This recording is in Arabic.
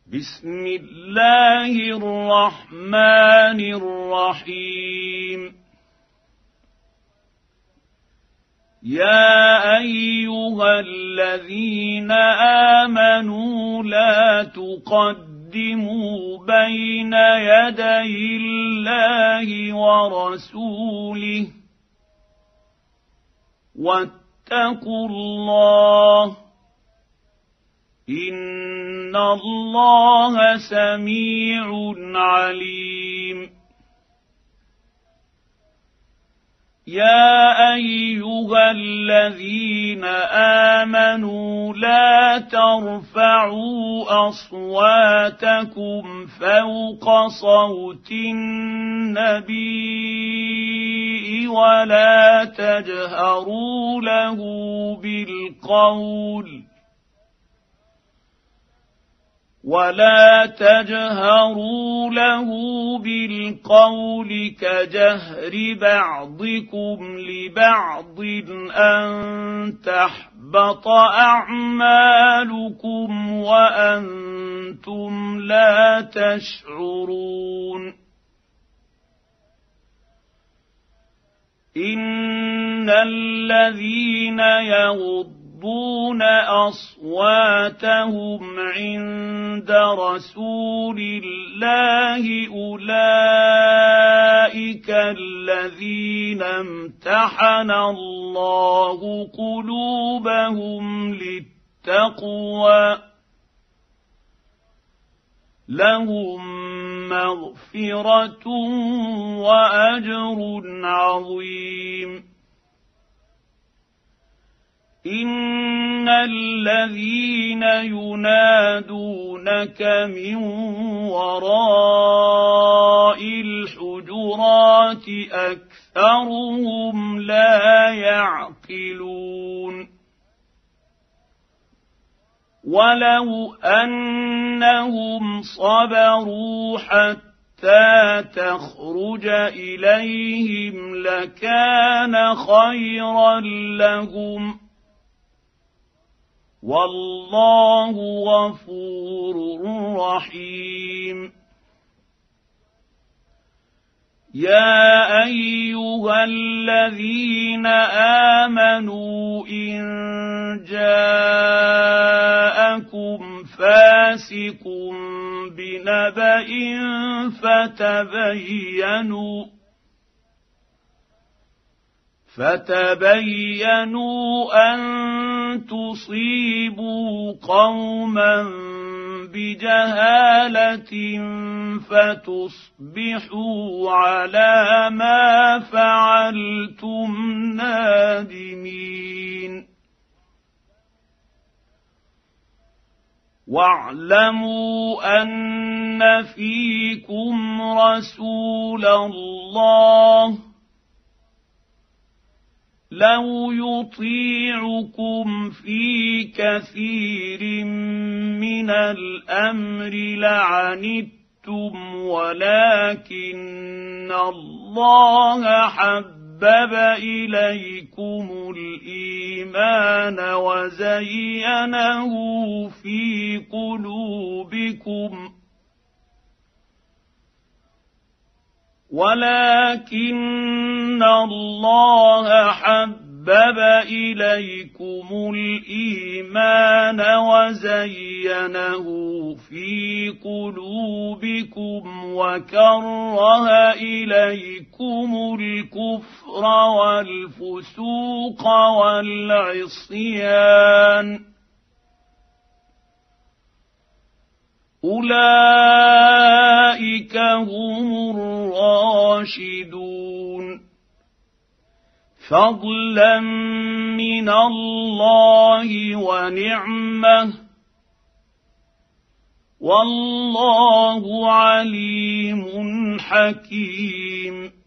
بسم الله الرحمن الرحيم يا ايها الذين امنوا لا تقدموا بين يدي الله ورسوله واتقوا الله ان الله سميع عليم يا ايها الذين امنوا لا ترفعوا اصواتكم فوق صوت النبي ولا تجهروا له بالقول كجهر بعضكم لبعض ان تحبط اعمالكم وانتم لا تشعرون ان الذين يغضون اصواتهم عند رسول الله اولئك الذين امتحن الله قلوبهم للتقوى لهم مغفرة واجر عظيم ان الذين ينادونك من وراء الحجرات اكثرهم لا يعقلون ولو انهم صبروا حتى تخرج اليهم لكان خيرا لهم والله غفور رحيم يا ايها الذين امنوا ان جاءكم فاسق بنبأ فتبينوا ان تصيبوا قوما بجهاله فتصبحوا على ما فعلتم نادمين واعلموا ان فيكم رسول الله لو يطيعكم في كثير من الامر لعنتم ولكن الله حبب اليكم الايمان وزينه في قلوبكم ولكن الله حبب اليكم الايمان وزينه في قلوبكم وكره اليكم الكفر والفسوق والعصيان اولئك هم الراشدون فضلا من الله ونعمه والله عليم حكيم